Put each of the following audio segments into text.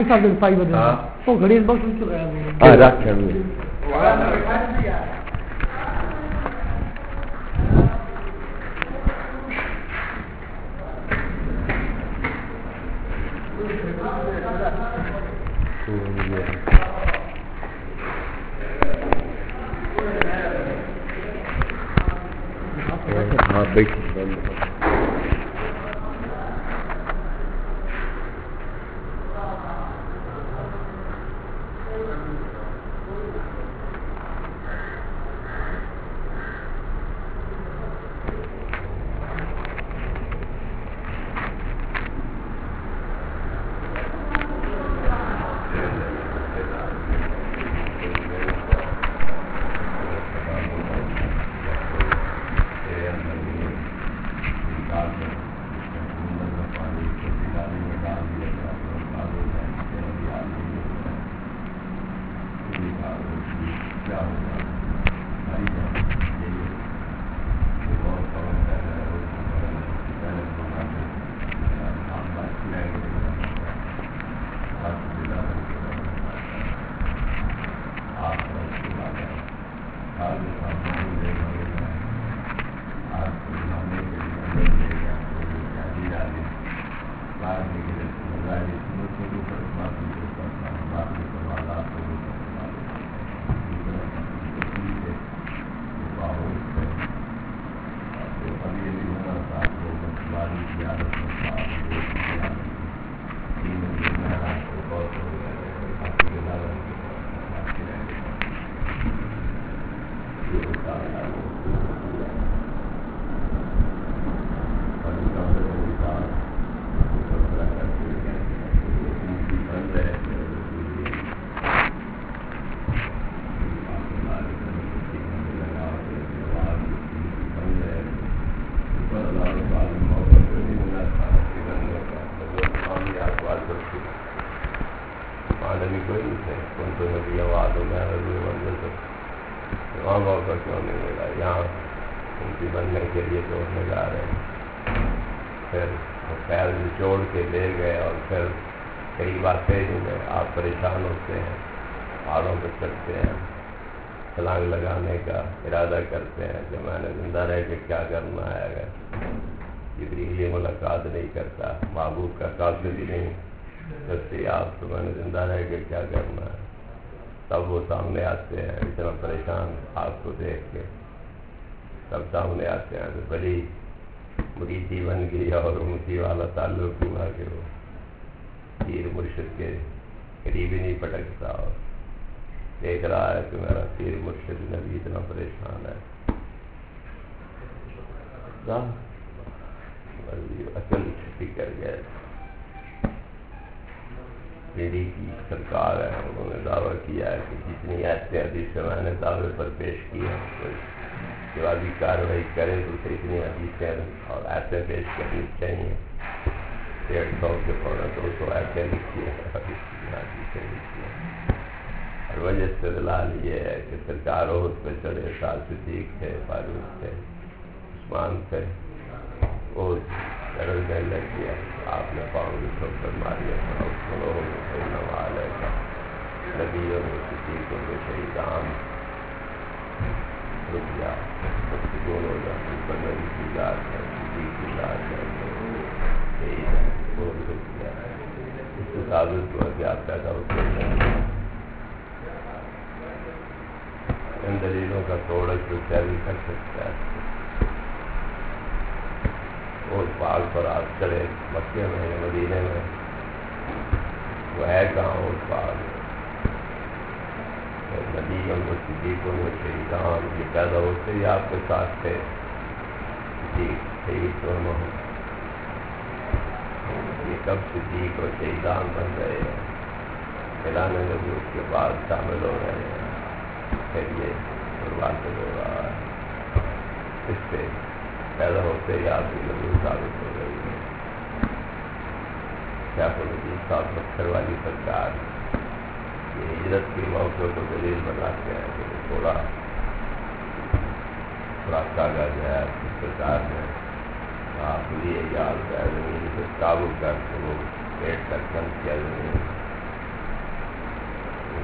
del fai vedere. Oh, che il box racchami.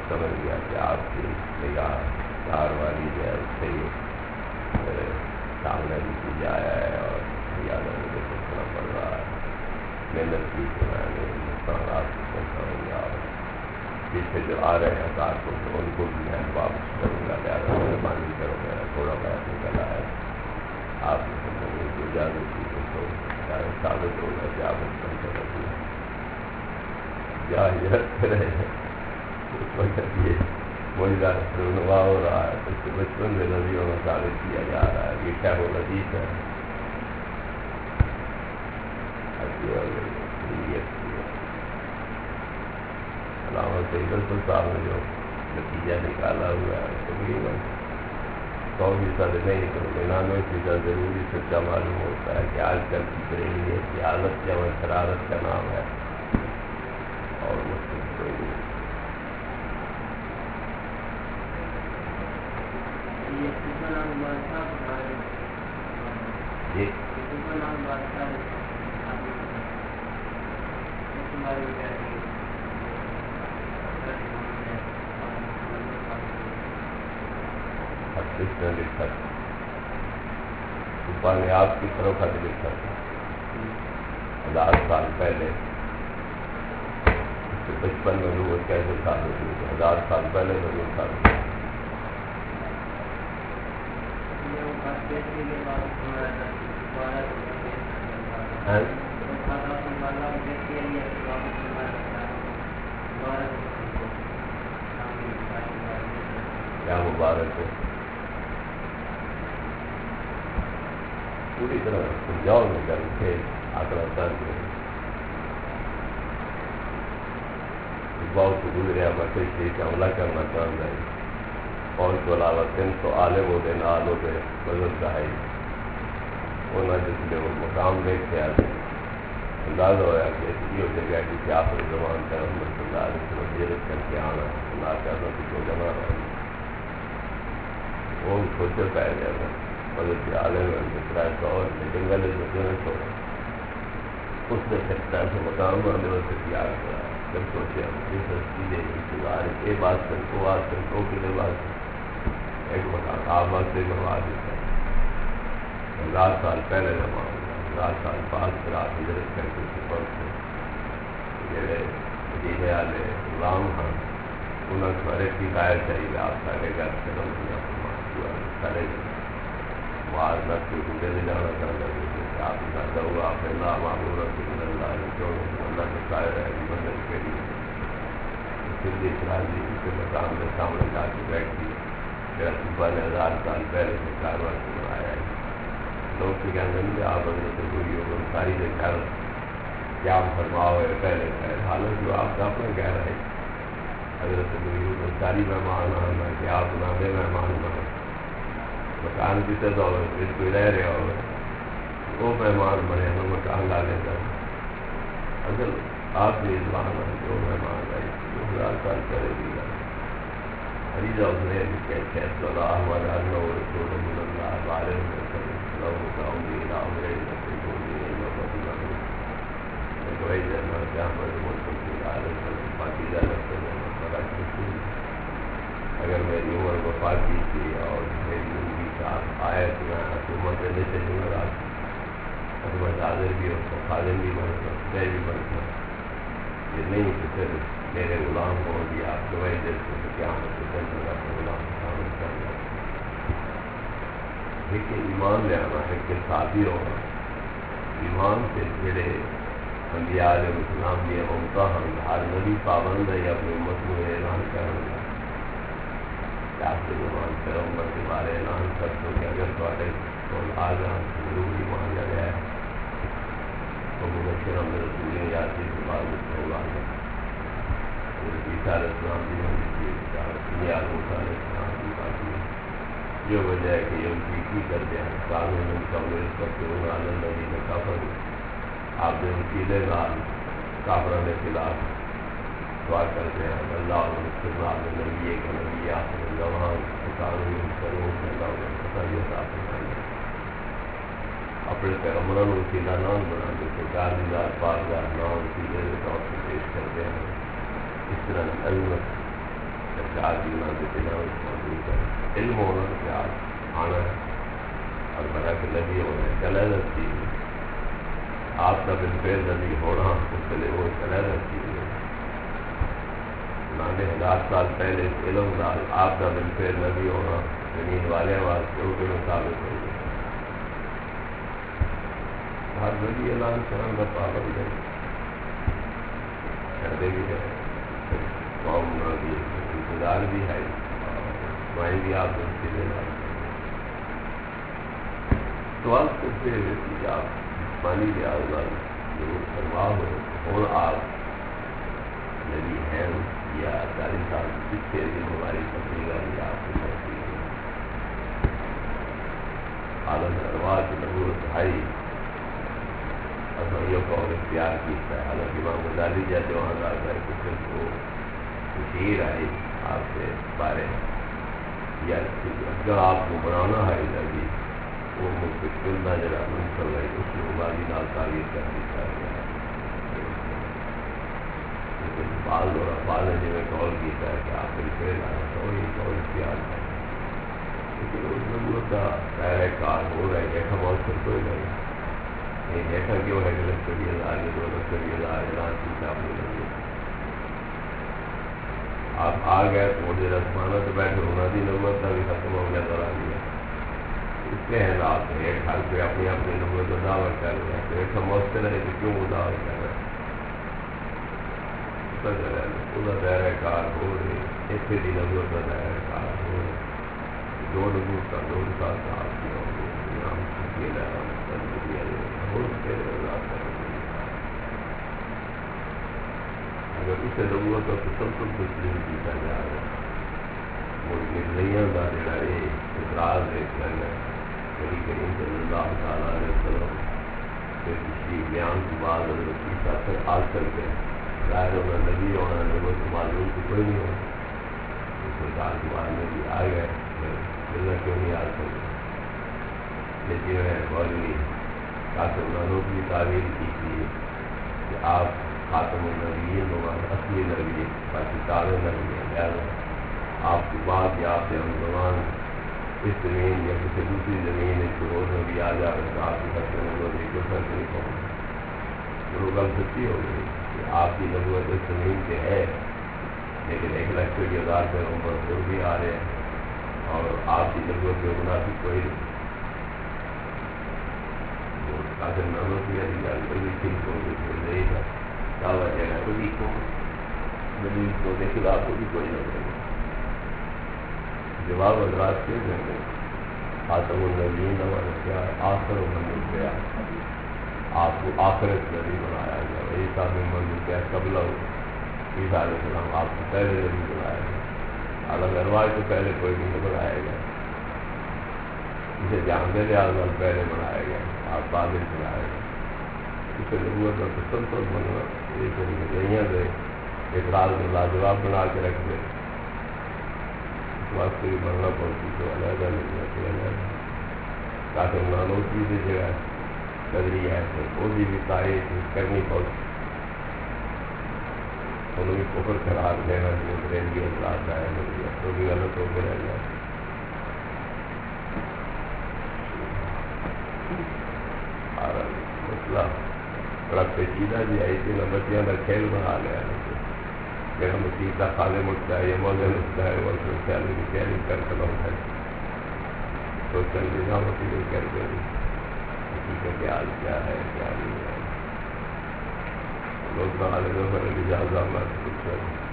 سمجھ گیا کہ آپ کی نگاہ کار والی جو ہے اس سے ہی سامنے بھی کی آیا ہے اور زیادہ مجھے سوچنا پڑ رہا ہے. محنت کی کہ میں نے نقصانات کو پہنچاؤں گا اور پیچھے جو آ رہے ہیں کار کو تو ان کو بھی میں واپس کروں گا. زیادہ مہربانی کرو. میرا تھوڑا بہت نکلا ہے. آپ نے مجھے کو اجازت دی تو شاید ثابت ہوگا کہ آپ اس پر کرتی ہیں یا ہجرت کرے ہیں. اس وقت یہ معجزہ رونما ہو رہا ہے. اس کے بچپن میں نبیوں میں ثابت کیا جا رہا ہے. یہ کیا وہ لطیف ہے. علامہ سید اکبر صاحب نے جو نتیجہ نکالا ہوا ہے تقریباً 100% نہیں تو 99% ضروری سچا معلوم ہوتا ہے کہ آج کل کی بریلیت کی حالت جب شرارت کا نام ہے اور مشکل کوئی نہیں. جی کس نے لکھا تھا؟ اوپر نے آپ کی طرف خط لکھا تھا 1000 سال پہلے. اس سے 55 میں نبوت کیسے ثابت ہوئی؟ 1000 سال پہلے نبوت ثابت ہوئی. کیا مبارک ہے. پوری طرح سمجھاؤ میں کر کے آکڑا کر کے بہت گزریا میں کوئی چیز عملہ کرنا چاہتا ہے. اور اس کے علاوہ 300 عالم ہوتے نال ہوتے مذہب کا ہے وہ نہ جس نے وہ مقام دیکھتے آتے اندازہ ہوا کہ یہ ہو جگہ کہ آخر زمان کا رحمت اللہ علیہ وسلم جیرت کر کے آنا نہ چاہتا کہ کو جمع رہا وہ سوچے پہ جانا مدد کے عالم ہے جترائے تو اور جنگل میں تو اس نے سکتا ہے مقام والے وقت تیار کرا. جب سوچے اس چیزیں انتظار یہ بات کر کو بات کر کو کے لیے بات ایک مقام آپ بات سے منوا دیتا ہے 1000 سال پہلے جمع ہوگا 1000 سال بعد پھر آپ ہجرت کر کے سفر سے میرے مدینے والے غلام خان انہوں نے ہر کی قائد چاہیے آپ سارے گھر سے سارے باہر نہ کیونکہ سے جانا چاہتا ہے کہ آپ کا دعوا آپ نے نام معمول رسول اللہ جو اللہ کے قائد ہے مدد کے لیے پھر بھی اسرائیل جی کے مقام کے سامنے جا کے بیٹھی میرا صبح نے 1000 سال پہلے سے کاروبار سے آیا ہے. لوگ تو کہتے ہیں کہ آپ حضرت کوئی ہو ساری نے خیر کیا فرماؤ ہے پہلے خیر حالت جو آپ کا اپنا کہہ رہے حضرت کوئی ہو ساری مہمان آنا کہ آپ نامے مہمان بنے مکان کی سزا ہو پھر کوئی رہ رہا ہو وہ مہمان بنے ہمیں مکان لا لیتا ہے. اصل آپ نے ازمان ہے جو مہمان آئی 1000 سال پہلے بھی گا عریضہ اس نے کہتے ہیں تو اللہ ہمارا اللہ و رسول اللہ بارے میں لوگوں کا امید عمرے نصیب ہوگی دوائی جانا کیا ہمارے ملک کی عالم باقی جانا بڑا خوشی. اگر میری عمر وفات کی تھی اور میری زندگی کا آیا تو میں حکومت دینے سے نہیں رہا حکومت حاضر بھی ہو خادم بھی بن سکتا بھی بن سکتا یہ نہیں کہ پھر میرے غلام ہو گیا آپ دوائی دیتے تو کیا غلام شامل کرنا لیکن ایمان لے آنا ہے کہ شادی ہونا ایمان سے جڑے انبیاء علیہ السلام بھی ہوتا ہم ہر نبی پابند ہے اپنی امت میں اعلان کرنا کیا سے زمان پر امت کے بارے اعلان کر تو کہ اگر تھوڑے تو آگاہ ضروری مانگا گیا ہے تو مبشر ہم رسول یاتی کے بعد ہوگا عیسیٰ علیہ السلام بھی ہونے کی دنیا موسیٰ علیہ السلام کی بات میں یہ وجہ ہے کہ یہ کی کرتے ہیں قانون ان کا میرے کرتے ہوئے عالم نبی میں کافر آپ نے وکیلے نال کافروں کے خلاف دعا کرتے ہیں اللہ استعمال نبی ایک نبی آخر زمان قانون کروں کہ اللہ خطریت آپ اپنے پیغمبروں وکیلا نام بنا دیتے گالی دار پاکدار نام وکیلے کے طور سے پیش کرتے ہیں. اس طرح عظمت سرکار کی نہ دیتے نہ موجود ہے، علم ہونا پیار آنا ہے اور بڑا کہ نبی ہونا ہے، کلینت چیز ہے، آپ کا بالفعل نبی ہونا اس کے لیے وہ کلینت چیز ہے۔ نانے 1000 سال پہلے اس علم دار آپ کا بالفعل نبی ہونا زمین والے واسطے وہ کے مطابق ہو گئے۔ ہر نبی اعلان کرنے کا پابند ہے، کہتے بھی ہے قوم نہ بھی انتظار بھی ہے، مائیں بھی آپ اس کے لیے سوال کرتے ہوئے کہ آپ پانی کے آزاد ضرور فرما ہو اور آپ نبی ہیں یا 40 سال پیچھے دن ہماری تفریح بھی آپ کو کرتی ہے۔ عالم ارواح کی نبوت بھائی اصلیوں کو اور اختیار کیتا ہے، حالانکہ امام غزالی جیسے وہاں جاتا ہے کہ صرف وہ تشہیر آئی آپ سے بارے یا اگر آپ کو بنانا ہے نبی وہ مستقل نہ جگہ منصل ہے، اس کی عبادی نال تعبیر کر دیتا ہے۔ لیکن بعض اور افعال نے جنہیں قول کیتا ہے کہ آپ بالفعل آنا تو وہی قول اختیار ہے، لیکن اس نبوت کا پہلے کار ہو رہا ہے ایسا موثر کوئی نہیں ہے، ایسا کیوں ہے کہ لشکری ہزار یہ 2 لشکری ہزار اعلان کی آپ نے لگی آپ آ گئے تو مجھے رسمانہ تو بیٹھے ہونا دی نبوت کا بھی ختم ہو گیا ذرا دیا اس کے حالات میں ایک حال پہ اپنی اپنی نبوت کا دعویٰ کر رہے ہیں تو ایسا موثر ہے کہ کیوں وہ دعویٰ کر رہے ہیں پورا دائرہ کار ہو رہے ایک بھی نبوت کا دائرہ کار ہو رہے 2 نبوت کا 2 سال کا آپ کی اگر اسے نبوت کا تسلسل تسلیم کیا جا رہا ہے وہ نظریہ کا جڑا یہ اعتراض ہے کرنا نبی کریم صلی اللہ تعالیٰ علیہ وسلم سے کسی بیان کی بعد حضرت عیسیٰ سے آج کر کے ظاہر ہونا نبی ہونا نبوت کو معلوم تو کوئی نہیں ہونا اس سرکار کے بعد میں بھی آ گئے ملنا کیوں نہیں آ سکتے لیکن ہے مولوی قاسم نانوتوی کی تعبیر کی تھی کہ آپ خاتم النبیین ہوگا اصلی نبی باقی سارے نبی ہیں، لہٰذا آپ کی بات یا آپ سے ہم زمان اس زمین یا کسی دوسری زمین اس کو روز نبی آ جائے تو آپ کی خط نبوت کو فرق نہیں پہنچ وہ گل سچی ہو گئی کہ آپ کی نبوت اس زمین پہ ہے لیکن 1,20,000 سے عمر بھی آ رہے ہیں اور آپ کی نبوت کے مناسب کوئی نہیں قاسم نانوتوی علی گل کوئی ٹھیک ہو گئی تھا دعویٰ جگہ کوئی دلیل کو کے خلاف کو بھی کوئی نہ کرے جواب حضرات کے دیں گے خاتم النبیین ہمارا کیا آخر من گیا آپ کو آخرت نبی بنایا گیا عیسیٰ میں من گیا قبل عیسیٰ علیہ السلام آپ کو پہلے نبی بنایا گیا عالم ارواح تو پہلے کوئی نہیں بنایا گیا اسے جانتے لحاظ پہلے بنایا گیا آپ بعد میں بنایا گیا اسے نبوت کا تسلسل بننا ایک نظریہ سے اعتراض میں لاجواب بنا کے رکھ دے اس واسطے بھی بننا پڑتی تو علیحدہ نہیں قاسم نانوتوی کی جگہ نظریہ ہے وہ بھی تاریخ کرنی پڑتی انہوں نے کفر قرار دینا جو انگریزی اثرات ہے نظریہ تو بھی غلط ہو کے رہ گیا مسئلہ بڑا پیچیدہ جی آئی تھی نہ بچیاں کا کھیل بنا لیا میرا مسیح کا خالم اٹھتا ہے یا موزن اٹھتا ہے وہ خیال کی تیاری کر کے لوٹا ہے تو چل دینا ہوتی ہے کر کے کسی کا خیال کیا ہے کیا نہیں ہے لوگ بہالے دو بڑے لجاز آمد کچھ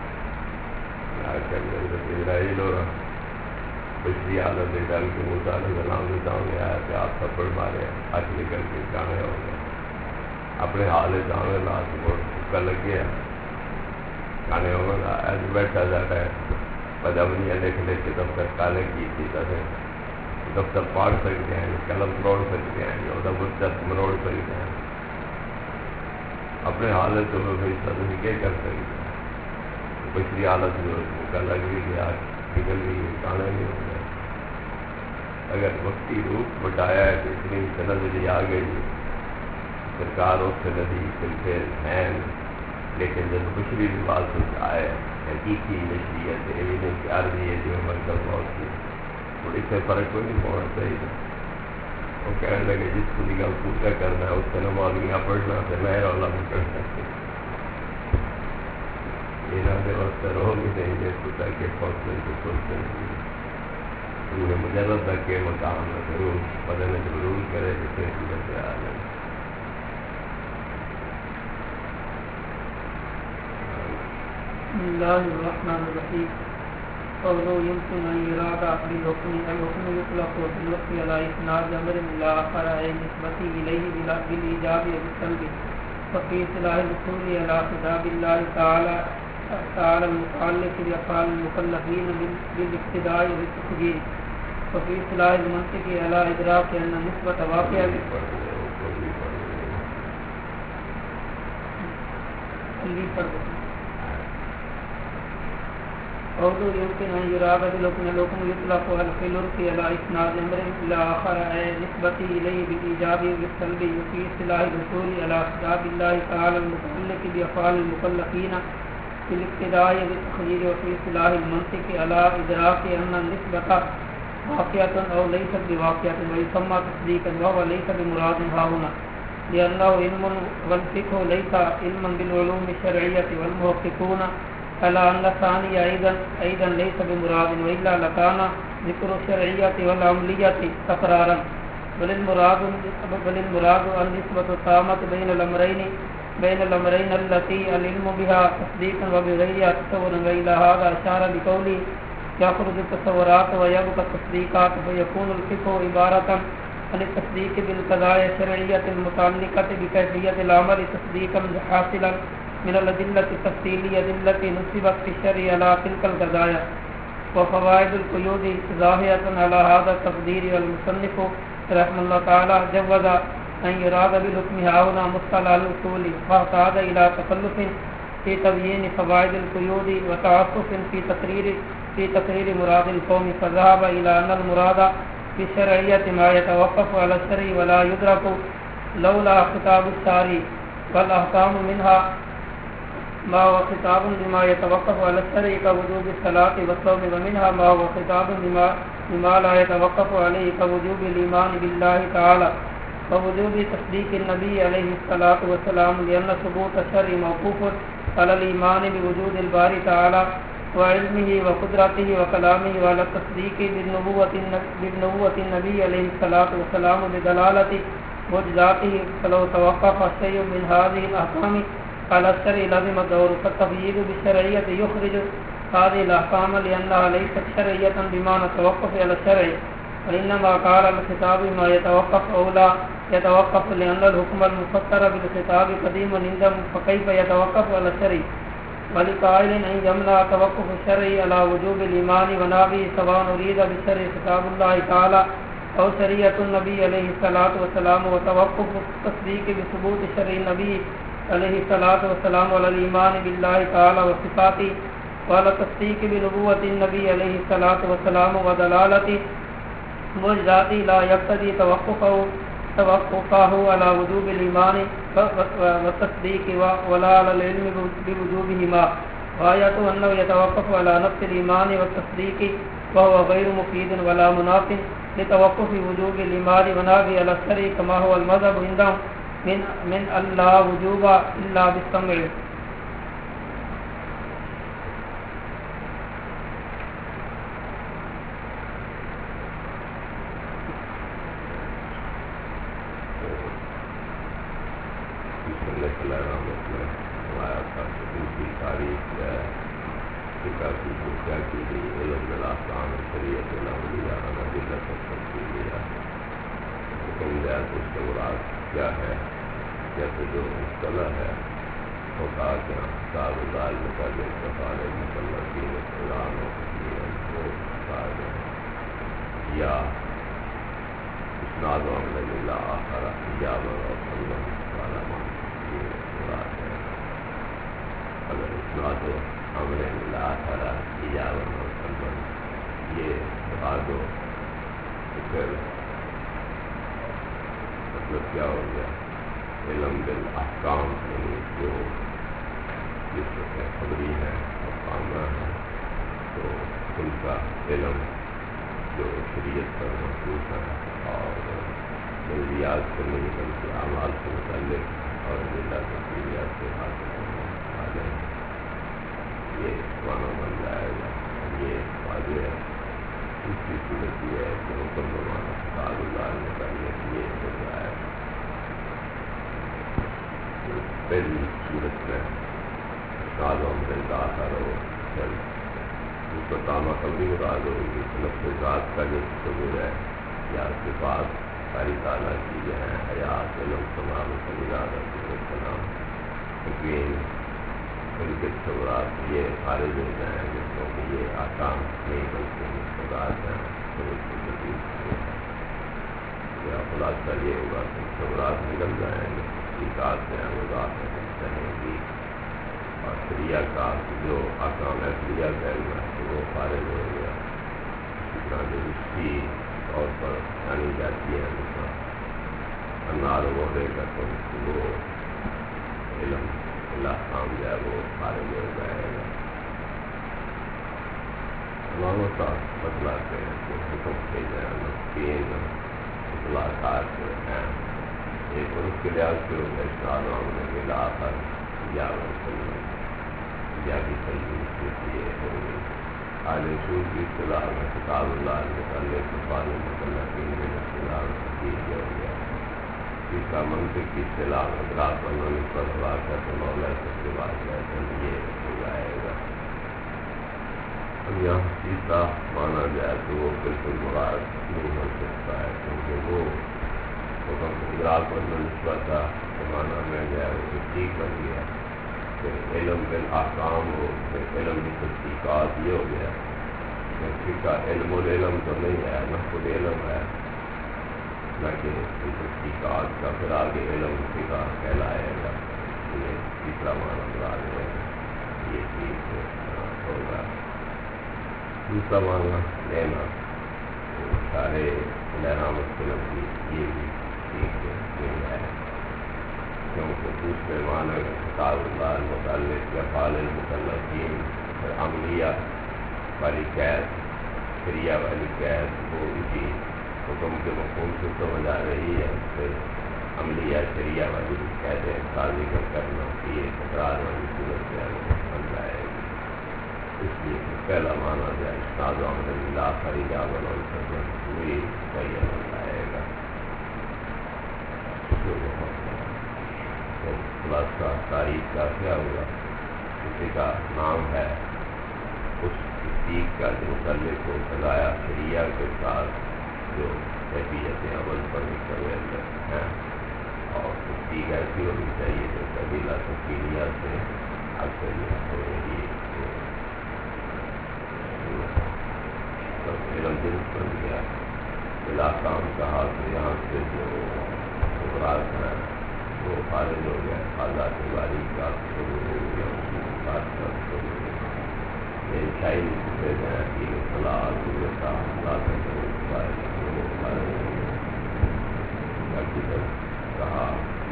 اسرائیل اور پچھلی عادت ڈال کے موسیٰ علیہ السلام کے سامنے آیا کہ آپ تھپڑ مارے ہاتھ نکل کے کانے ہو گئے اپنے حال سامنے لا کے بہت چکا لگ گیا کانے ہو گا ایسے بیٹھا جاتا ہے پجابنیاں لکھ لے کے دفتر کالے کی تھی تھے دفتر پاڑ سکتے ہیں قلم مروڑ سکتے ہیں اور دفتر مروڑ سکتے ہیں اپنے حالت میں فیصلہ تو کیا کر سکتے ہیں پچھلی حالت جو کا لگ بھی گیا نکل بھی کانے نہیں ہو گیا اگر وقتی روپ بٹایا ہے تو اتنی تنزلی آ گئی سرکار اس سے ندی بالکل ہیں لیکن جب دوسری بھی بات سوچ آئے حقیقی نشریت علم پیار دی ہے جو مرکز موت کی اور اس سے فرق کوئی نہیں ہونا چاہیے. وہ کہنے لگے جس کو نگاہ پوچھا کرنا ہے اس سے نماز نگاہ پڑھنا ہے مہر اللہ میں کر سکتے یہاں سے وقت رہو گی نہیں دے سکتا کہ فوصلے کو سوچتے نہیں روح مجرد تک کے مقام میں ضرور بدن ضرور کرے کہ کیسی بچے آ جائیں. بسم الله الرحمن الرحيم. قوله يمكن أن يراد بالحكم الحكم يطلق بالوقت على إسناد أمر لا آخر أي نسبة إليه بالإيجاب وبالسلب وفي اصطلاح الأصول على خطاب الله تعالى المتعلق بأفعال المكلفين بالاقتداء والتقدير وفي اصطلاح المنطق على إدراك أن النسبة واقعة قوله يمكن أن يراد بالحكم الحكم يطلق على العرف على إسناد أمر إلى آخر أي نسبة إليه بالإيجاب والسلب وفي اصطلاح الأصول على خطاب الله تعالى المتعلق بأفعال المكلفين بالاقتداء والتقدير وفي اصطلاح المنطق على إدراك أن النسبة واقعة أو ليست بواقعة ويسمى تصديقا وهو ليس بمراد هاهنا لأنه علم والفقه ليس علما بالعلوم الشرعية والمحققون على أن الثاني أيضا ليس بمراد وإلا لكان ذكر الشرعية والعملية تكرارا بل المراد النسبة التامة بين الأمرين التي العلم بها تصديقا وبغيرها تصورا وإلى هذا أشار بقوله يخرج التصورات ويبقى التصديقات فيكون الفقه عبارة عن التصديق بالقضايا الشرعية المتعلقة بكيفية العمل تصديقا حاصلا من الأدلة التفصيلية التي نصبت في الشرع على تلك القضايا وفوائد القيود ظاهرة على هذا التقدير والمصنف رحمه الله تعالى جوز أن يراد بالحكم هنا مصطلح الأصول فاعتاد إلى تكلف في تبيين فوائد القيود وتعسف في تقرير مراد القوم فذهب إلى أن المراد بالشرعية ما يتوقف على الشرع ولا يدرك لولا خطاب الشارع والأحكام منها ما هو خطاب لما يتوقف على الشرع كوجوب الصلاة والصوم ومنها ما هو خطاب لما لا يتوقف عليه كوجوب الإيمان بالله تعالى ووجوب تصديق النبي عليه الصلاة والسلام لأن ثبوت الشرع موقوف على الإيمان بوجود الباري تعالى وعلمه وقدرته وكلامه وعلى التصديق بالنبوة النبي عليه الصلاة والسلام بدلالة معجزاته فلو توقف شيء من هذه الأحكام على الشرع لازم الدور فالتقييد بالشرعية يخرج هذه الأحكام لأنها ليست شرعية بمعنى التوقف على الشرع وإنما قال الخطاب ما يتوقف أو لا يتوقف لأن الحكم المفسر بالخطاب قديم عندهم فكيف يتوقف على الشرع ولقائل أن يمنع توقف الشرع على وجوب الإيمان ونابه سواء أريد بالشرع خطاب الله تعالى أو شريعة النبي عليه الصلاة والسلام وتوقف التصديق بثبوت شرع النبي عليه الصلاة والسلام على الإيمان بالله تعالى وصفاته وعلى التصديق بنبوة النبي عليه الصلاة والسلام ودلالة معجزاته لا يقتضي توقفه على وجوب الإيمان والتصديق ولا على العلم بوجوبهما غاية أنه يتوقف على نفس الإيمان والتصديق وهو غير مفيد ولا مناف لتوقف وجوب الإيمان ونافي على الشرع كما هو المذهب عندهم من لا وجوب إلا بالسمع کیا ہے جیسے جو مصطلح ہے وہ کہا کہ صاحب ادال مقدم کفال مصلحین قرآن یا اسناد و عمل اللہ آخر ایجاب و صلی اللہ یہ مراد ہے. اگر اسناد و عمل اللہ آخر ایجاب و صلی یہ بتا دو تو پھر مطلب کیا ہو گیا علم بالاحکام یعنی جو جس میں خبری ہے سامنا ہے تو ان کا علم جو شریعت پر محفوظ ہے اور نظریات سے نہیں بلکہ اعمال سے متعلق اور اللہ تفصیلیات سے حاصل کرنے والے یہ معنی بن جائے گا. یہ واضح ہے. دوسری صورت یہ ہے کہ مکمل معنی تعلق متعلق یہ ہو جائے. پہلی صورت میں سالوں میں داخل ہو جب اس کو تامہ قبری مراد ہوگی نفس ذات کا جو تصور ہے یا صفات ساری تعالیٰ کی جو ہے حیات علم تمام سمیرات السلام یقین ان کے تصورات یہ خارج ہو جائیں گے کیونکہ یہ آکام نہیں بلکہ مستقات ہیں تو اس کو جدید یا خلاصہ یہ ہوگا کہ تصورات نکل جائیں گے ٹھیکات ہیں وضاحت رہیں گی اور شریعہ کا جو آکام ہے شریعہ کا علم ہے وہ خارج ہو گیا. اس طرح جو رشتی طور پر جانی جاتی ہے مثلا انار وغیرہ کا تو وہ علم اللہ کام جو ہے وہ خارج ہو جائے گا. علاموں کا بتلاتے ہیں کہ حکم کے جائیں تین اطلاقات ہیں. ایک اور اس کے لحاظ سے ہو گیا اشتہار ہونے کے آخر یا کی تجویز کے لیے ہوگی. آل رسول کی اصطلاح میں کتاب اللہ متعلق قرآن مطلقین کے اصطلاح میں ہو گیا. تیسرا منطق کی اصطلاح میں گراف پر واقع مولا سب کے بعد یہ ہو جائے گا. اب یہاں تیسرا مانا جائے تو وہ بالکل مراد نہیں ہو سکتا ہے کیونکہ وہ گراف پر نسبت کا مانا میں گیا وہ ٹھیک بن گیا. علم بالاحکام ہو علم کی تصدیقات یہ ہو گیا. فقہ علم العلم تو نہیں ہے نحو العلم ہے لیکن تصدیقات کا پھر آگے علم فقہ کہلائے گا. یہ تیسرا معنی مراد ہے یہ ٹھیک ہوگا. دوسرا معنی لینا سارے لہرامت کے لفظ یہ بھی ٹھیک نہیں ہے کیونکہ دوسرے معنی کتاب اللہ متعلق یا فعال المکلفین پھر عملیہ والی قید شریعہ والی قید وہ اسی حکم کے مفہوم سے سمجھ آ رہی ہے. پھر عملیہ شریعہ والی قید قاضی کا کرنا یہ تکرار والی صورت سے بن جائے گی. اس لیے پہلا معنی جو ہے اسناد احمد اللہ خریدا بنا وہی صحیح بن جائے گا. خلاصہ تاریخ کا کیا ہوا کسی کا نام ہے اس تصدیق کا جو متعلق ہو سزایا شریعہ کے ساتھ جو کیفیت عمل پر مشتمل ہیں اور تصدیق ایسی ہونی چاہیے جو قبیلہ تفصیلیہ سے حاصل ہو رہی ہے. علم درست بن گیا. بلا کام کہا تو یہاں سے جو خبرات ہیں وہ خارج ہو گیا. آزاد باری کا بات کر یہ شاعری سے گئے فلاح کہا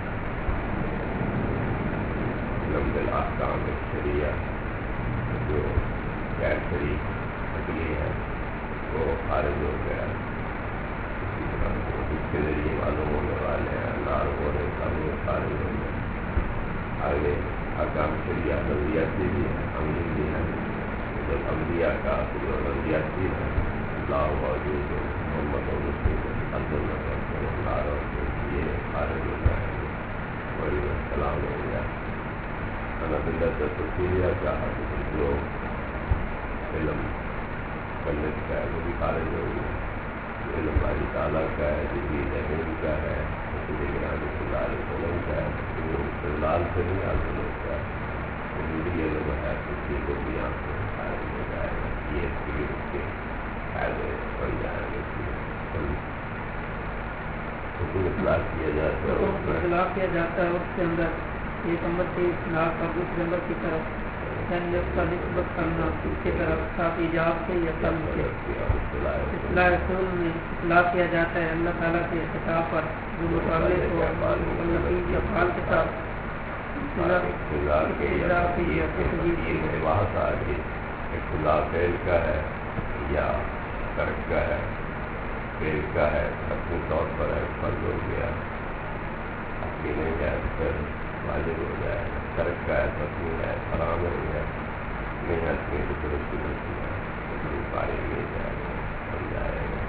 علم بالاحکام شریعہ جو غیر شریک نکلی ہے وہ خارج ہو گیا. اسی طرح اس کے ذریعے معلوم ہونے والے ہیں اللہ ہونے کا وہ خارج ہو گیا. آگے احکام شریعہ نظریاتی بھی ہے عملی بھی ہے. جب انبیاء کا جو نظریاتی ہے اللہ موجود محمد و رسول اللہ یہ خارج ہو جائے گے. بڑی سلام ہو گیا. اللہ تفصیلیہ کا جو علم کرنے کا ہے وہ بھی خارج ہو گیا. علم باری تعالیٰ کا ہے جدید علم کا ہے اللہ علیہ وسلم کا ہے وہ لال سے نہیں حاصل ہوتا ہے وجودی علم ہے کسی کو بھی یہاں سے خارج ہو جائے گا. یہ اس کے فائدے بن جائیں گے. حکم اطلاق کیا جاتا ہے اس کے اندر ایک نمبر سے اطلاق اور دوسرے نمبر کی طرف یعنی اس کا نسبت کرنا اس کی طرف ساتھ ایجاب سے یا طلب سے. اطلاع رسول میں اطلاع کیا جاتا ہے اللہ تعالیٰ کے خطاب پر جو متعلق ہو مکلفین کے افعال کے ساتھ اقتضاء کے یا تسجیل کے بحث آ گئی. اقتضاء فعل کا ہے یا ترک کا ہے. فعل کا ہے اپنے طور پر ہے فرض ہو گیا اپنی نہیں ہے پھر واجب ہو جائے گا. ترک کا ہے اپنی ہے حرام ہو گیا نہیں اپنی تو پھر اس کی غلطی ہے پارے لے جائے گا بن جائے گا.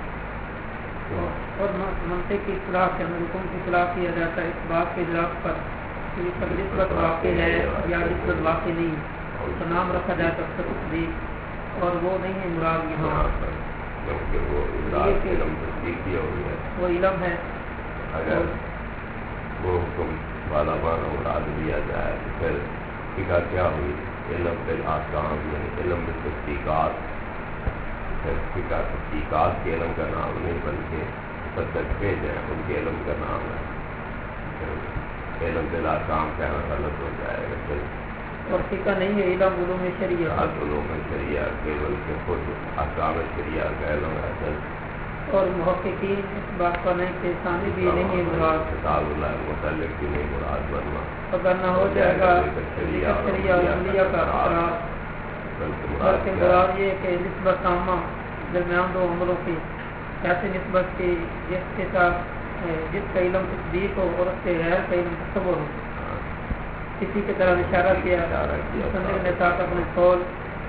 اور منطق کی اصلاح سے حکم کی اصلاح کیا جاتا ہے اس بات کے اجلاس پر کہ نسبت واقع ہے یا نسبت واقع نہیں تو نام رکھا جاتا ہے تصدیق اور وہ نہیں ہے مراد یہاں پر کیونکہ وہ علم تصدیق ہو گیا وہ علم ہے. اگر وہ حکم والا مانا مراد لیا جائے تو پھر فقہ کیا ہوئی علم بالاحکام یعنی علم بالتصدیقات. فقہ تحقیقات کے علم کا نام نہیں بلکہ تصدقے جو ہیں ان کے علم کا نام ہے. علم بالاحکام کہنا غلط ہو جائے گا. پھر اور فقہ نہیں ہے علم علوم شریعت علوم شریعت کے بلکہ خود احکام شریعت کا علم ہے. اور محققین اس بات کا نہیں کہ ثانی بھی نہیں ہے مراد کتاب اللہ متعلق بھی نہیں مراد بننا اگر نہ ہو جائے گا شریعت عملیہ کا اقرار بلکہ مراد یہ کہ نسبت عامہ درمیان دو عمروں کی ایسی نسبت کی جس کے ساتھ جس کا علم تصدیق ہو اور اس کے غیر کا علم تصور ہو. کسی کی طرح اشارہ کیا مصنف نے ساتھ اپنے قول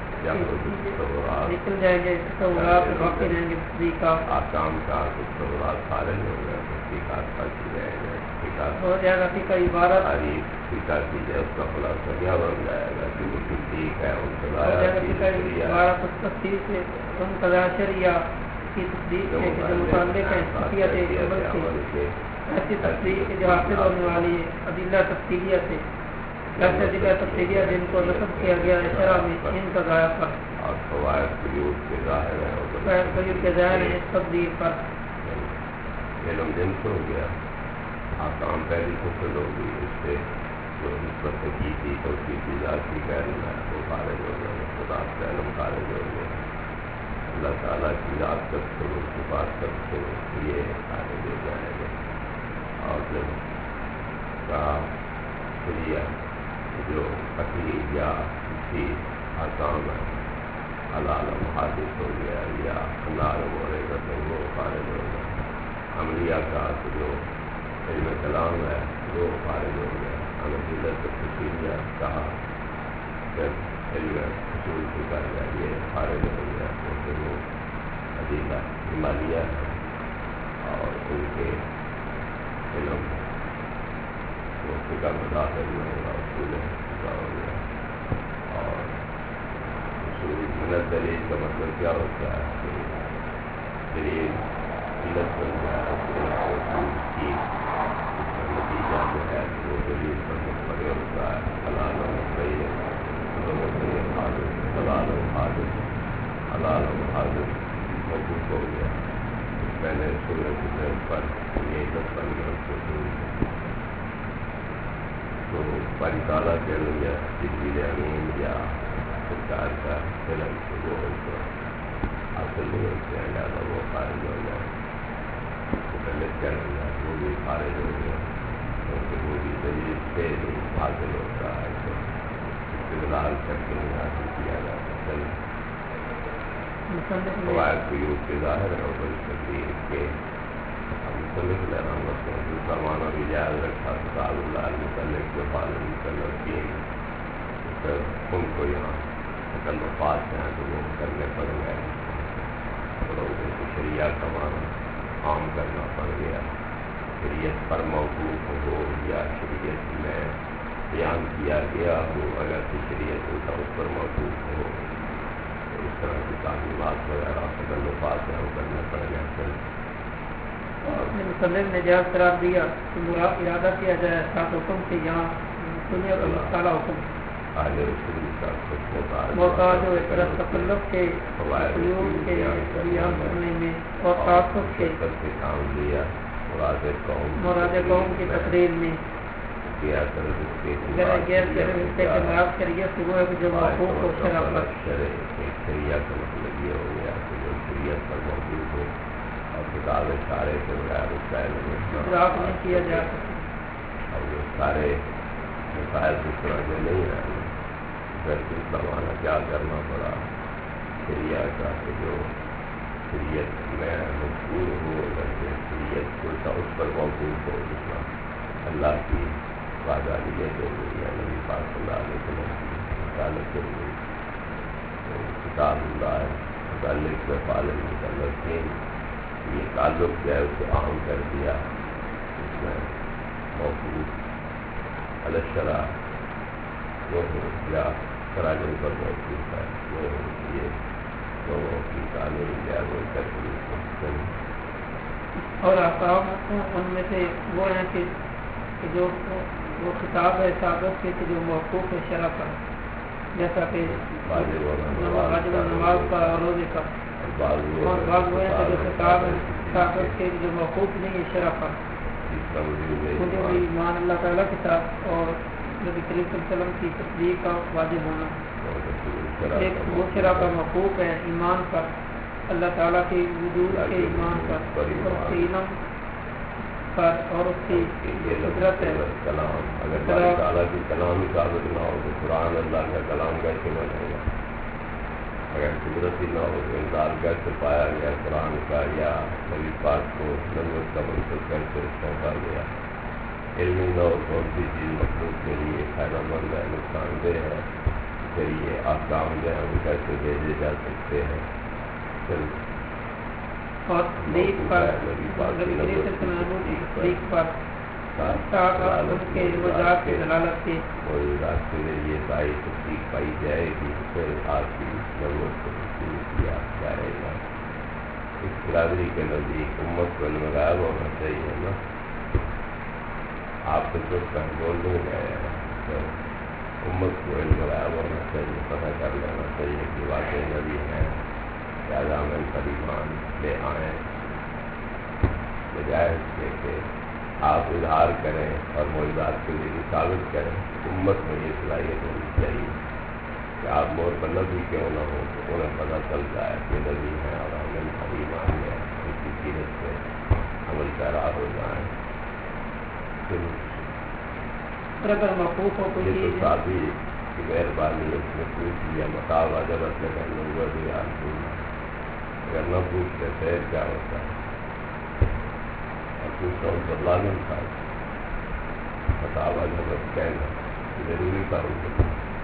نکل جائیں گے تصورات باقی رہیں گے تصدیقات آسام کا تصورات خارج ہو گئے تصدیقات باقی رہیں گے. ہو جائے گا فقہ عبارت فقہ کی جائے اس کا خلاصہ کیا بن جائے گا کہ وہ تصدیق ہے ان ہو جائے گا فقہ عبارت اس تصدیق سے ان قضاء شریعہ کی تصدیق ہے کہ جو متعلق ہے صفیت عمل سے ایسی تصدیق جو حاصل ہونے والی ہے ادلہ تفصیلیہ سے ایسے ادلہ تفصیلیہ جن کو نصب کیا گیا ہے شرع میں ان کا ضائع پر اور فوائد قیود کے ظاہر ہیں فوائد قیود کے ظاہر ہیں اس تقدیر پر علم جنس ہو گیا آسام پہلی فصل ہوگی اس سے جو نسبت کی تھی تو کی ذاتی کا علم ہے وہ خارج ہو گیا خدا کا علم خارج ہو گیا. اللہ تعالیٰ کی ذات کب سے اس کی بات کب سے یہ خارج ہو جائے گا. اور جب کہا شریعت جو قطعی یا کسی آسام ہے حلال حادث ہو گیا یا حلال ہو رہے گا تو وہ خارج ہو گیا. عملیہ کا جو علم کلام ہے وہ خارج ہو گیا. عملیہ تفصیلیہ کہا جب علم اصول کی کر گیا یہ خارج ہو گیا کیونکہ وہ عدیلہ ہمالیہ ہے اور ان کے علم وہ فقہ مداخل میں ہوگا اصول فقہ ہو گیا. اور اصول منت دلیل کا مطلب کیا ہوتا ہے کہ دلیل علت بن جائے اصول کی اس کا نتیجہ جو ہے وہ دلیل پر مقرر ہوتا ہے. حلال و مخیر حادث حلال و حادث حلال و حادث موقوف ہو گیا. پہلے سورج پر یہ علت بن گیا تو باری تعالیٰ کے علم یا جبریل امین یا سرکار کا علم تو وہ حاصل نہیں ہوتے ہیں لہٰذا وہ خارج ہو جائے. متعلق کا علم ہے وہ بھی خارج ہو گیا کیونکہ وہ بھی دلیل سے ہی حاصل ہوتا ہے تو استدلال کر کے نہیں حاصل کیا جاتا. فوائد قیود کے ظاہر ہے اور اس تقریر کے مصنف نے رحمت ہیں دوسرا معنی بھی یاد رکھا کتاب اللہ المتعلق جو فالم مصنف کی ان کو یہاں تکلفات ہیں تو وہ کرنے پڑ گئے. لوگوں کو شریعت کا معنی عام کرنا پڑ گیا. شریعت پر موقوف ہو یا شریعت میں بیان کیا گیا ہو اگر کہ شریعت ان کا اس پر موقوف ہو تو اس طرح کی تعلیمات وغیرہ تکلفات ہیں وہ کرنے پڑ گئے. مصنف نے جائز قرار دیا کہ مراد ارادہ کیا جائے ساتھ حکم سے یہاں دنیا کا مستعلا حکم محتاج ہو ایک طرح تکلف کے قیود کے بیان کرنے میں اور تعصب کے مراد قوم کی تقریر میں غیر مراد شریعت وہ ہے جو موقوف ہو شرع پر. شریعت کا مطلب یہ ہو گیا کہ جو شریعت پر موجود ہو اور کتاب اشارے کے بغیر اس کا علم نہیں کیا جا سکتا. اور جو سارے مسائل کس طرح کے نہیں ہیں. پھر اس زمانہ کیا کرنا پڑا شریعہ کا کہ جو شریعت میں مشہور ہو اگرچہ شریعت کو اس پر موقوف ہو جتنا اللہ کی وعدانیت ہو گئی یا نبی پاک صلی اللہ علیہ وسلم کی رسالت ہو گئی. کتاب اللہ متعلق فالم متعلقین یہ تعلق جو ہے اسے عام کر دیا. اس میں موقوف الشرع وہ ہو یا شراجن پر موقوف ہے وہ یہ لوگوں کی تعلیم یا وہ تکلیف. اور احکام ان میں سے وہ ہیں کہ جو وہ کتاب ہے ثابت کے جو موقوف ہے شرع پر جیسا کہ واجب نماز کا اور روزے کا. اور بعض وہ ہیں کہ جو کتاب ہے ثابت کے جو موقوف نہیں ہے شرع پر مجھے بھی ایمان اللہ تعالیٰ کے ساتھ اور نبی کریم صلی اللہ علیہ وسلم کی تصدیق کا واجب ہونا. ایک وہ شرع پر موقوف ہے ایمان پر اللہ تعالیٰ کے وجود کے ایمان پر اور اس کے علم پر اور اس کی قدرت ہے. کلام اگر اللہ تعالیٰ کی کلام ہی ثابت نہ ہو تو قرآن اللہ کا کلام کیسے بنے گا؟ اگر قدرت ہی نہ ہو تو انکار کیسے پایا گیا قرآن کا یا نبی پاک کو نبوت کا منصب کیسے سونپا گیا؟ علم ہی نہ ہو کون سی چیز مخلوق کے لیے فائدہ مند ہے نقصان دہ ہے پھر یہ احکام جو ہیں وہ کیسے بھیجے جا سکتے ہیں؟ اور دیکھ پر دیکھ پر کے وجات کے دلالت کے کوئی راستے میں یہ ساری تصدیق پائی جائے گی پھر آپ کی ضرورت کو تسلیم کیا جائے گا. اس برادری کے نزدیک امت کو علم غائب ہونا چاہیے نا. آپ تو کچھ کہیں بول نہیں گئے ہیں امت کو علم غائب ہونا چاہیے پتہ کر لینا چاہیے کہ واقعی نبی ہیں لہٰذا ہم ان پر ایمان لے آئیں بجائے اس کے کہ آپ اظہار کریں اور معجزات کے لیے ثابت کریں. امت میں یہ صلاحیت ہونی چاہیے کہ آپ مور پر نبی کیوں نہ ہو تو انہیں پتہ چلتا ہے کہ نبی ہیں اور ہم ان پر ایمان لیں اس کی سیرت سے عمل پیرا ہو جائیں. یہ تو ساتھی کی مہربانی اس نے پوچھ لیا مطالبہ جب اپنے بہنوں کو بھی یاد دوں اگر نہ پوچھتے پھر کیا ہوتا ہے اور پوچھتا ہوں تو لازم تھا مطالبہ جب کہنا ضروری تھا ان کو.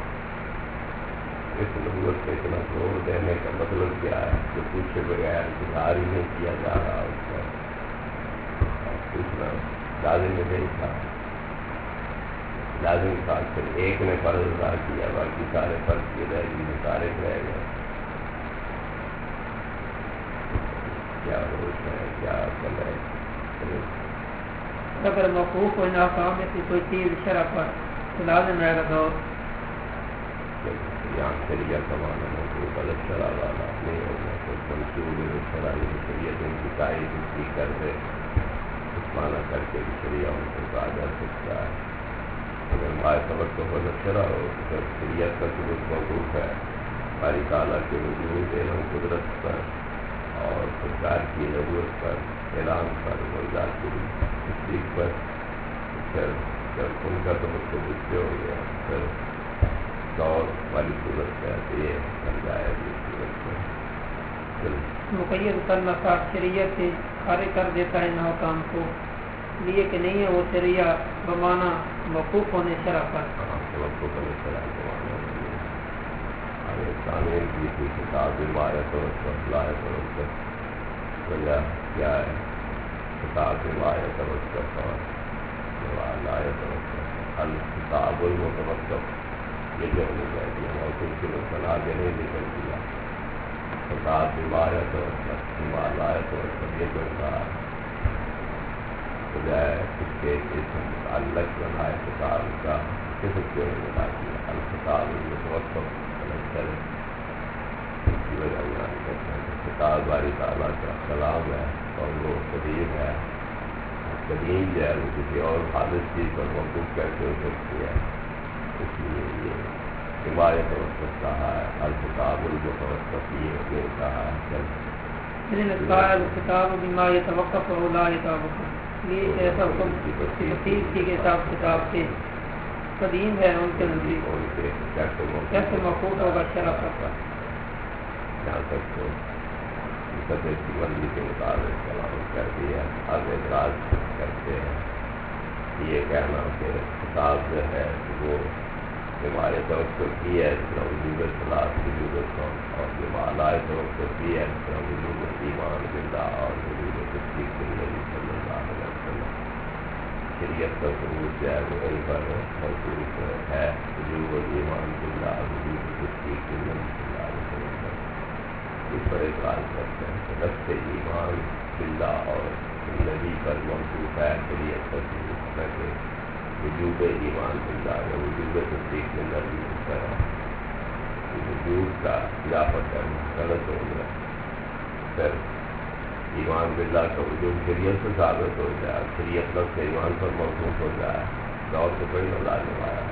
اس نبوت پہ اتنا زور دینے کا مطلب کیا ہے کہ پوچھے بغیر اظہار ہی نہیں کیا جا رہا اس کا پوچھنا لازم نہیں تھا. لازم تھا پھر ایک نے فرض ادا کیا باقی سارے فرض کیے رہ گئے سارے رہ گئے. کیا روش ہے کیا عقل ہے. اگر موقوف ہو نہ کام میں کوئی چیز شرع پر تو لازم رہے گا دور یہاں شریعہ کمانا موقوف غلط شرع والا نہیں ہوگا تو منصوب شرعی شریعت ان کی تائید کی کر دے اس معنی کر کے بھی شریعہ ان کو کہا جا سکتا ہے. اگر مائے سبق تو غلط شرع ہو تو پھر شریعت کا ثبوت موقوف ہے باری تعالیٰ کے وجود علم قدرت پر اور سرکار کی نبوت پر اعلان پر معجزات کی تصدیق پر. پھر جب ان کا تو ثبوت سے ہو گیا پھر دور والی صورت ہے تو یہ بن جائے گی صورت میں مقید کرنا کا شریعت سے خارج کر دیتا ہے نہ کام کو لیے کہ نہیں ہے وہ شریعہ بمانا موقوف ہونے شرع پر. موقوف ہونے شرع تعمیر کی تھی کتاب عمایت اور لایت اور وجہ کیا ہے کتاب عمایت اور لایت اور الکتاب المتوقف یہ جو ہمیں کہہ دیا موقف کے لوگ بنا کے نہیں نکل دیا کتاب عمایت اور لایت اور یہ جو کہا بجائے اس کے متعلق بنائے کتاب کا کس کو بنا دیا الکتاب المتوقف اس کی وجہ بیان کرتے ہیں. کتاب باری تعالیٰ کا کلام ہے اور وہ قدیم ہے. قدیم جو ہے وہ کسی اور حادث چیز پر موقوف کیسے ہو سکتی ہے. اس لیے یہ حمایت توسط کہا ہے الکتاب المتوقف یہ کہا ہے. الکتاب بما یتوقف اور لا یتوقف یہ ایسا حکم کی حساب کتاب سے قدیم ہے ان کے نزدیک، ان کے کیسے موقوف ہوگا شرع پر؟ جہاں تک تو قدر کی مرضی کے مطابق کلام کر دیا، آگے اعتراض کرتے ہیں یہ کہنا کہ خطاب جو ہے وہ ہمارے توقع کی ہے اس طرح وجوب صلاۃ وجوب صوم، اور جو مالائے توقع کی ہے اس طرح وجوب ایمان باللہ اور وجوب تصدیق بالنبی صلی اللہ علیہ وسلم۔ شریعت کا ثبوت جو ہے وہ ان پر موجود ہے، وجوب ایمان باللہ وجوب تصدیق بالنبی صلی اللہ علیہ وسلم۔ اس پر اعتراض کرتے ہیں کہ لفظ ایمان باللہ اور نبی پر موجود ہے شریعت کا ثبوت ہے کہ وجوب ایمان باللہ یا وجوب تصدیق بالنبی اس طرح وجوب کا اضافہ کرنا غلط ہو گیا، پھر ایمان باللہ کا وجوب شریعت سے ثابت ہو جائے، شریعت لفظ ایمان پر موقوف ہو جائے تو اور تو کوئی نہ لازم آیا۔